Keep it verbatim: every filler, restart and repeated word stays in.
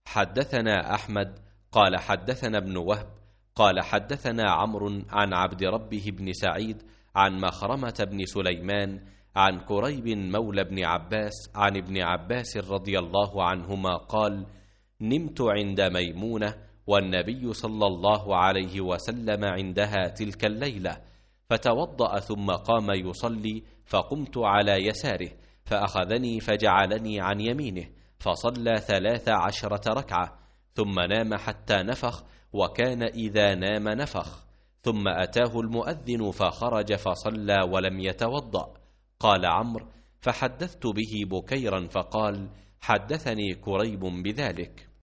حدثنا أحمد قال حدثنا ابن وهب قال حدثنا عمرو عن عبد ربه بن سعيد عن مخرمة بن سليمان عن كريب مولى بن عباس عن ابن عباس رضي الله عنهما قال: نمت عند ميمونة والنبي صلى الله عليه وسلم عندها تلك الليلة، فتوضأ ثم قام يصلي، فقمت على يساره فأخذني فجعلني عن يمينه، فصلى ثلاث عشرة ركعة، ثم نام حتى نفخ، وكان إذا نام نفخ، ثم أتاه المؤذن فخرج فصلى ولم يتوضأ. قال عمرو: فحدثت به بكيرا فقال: حدثني كريب بذلك.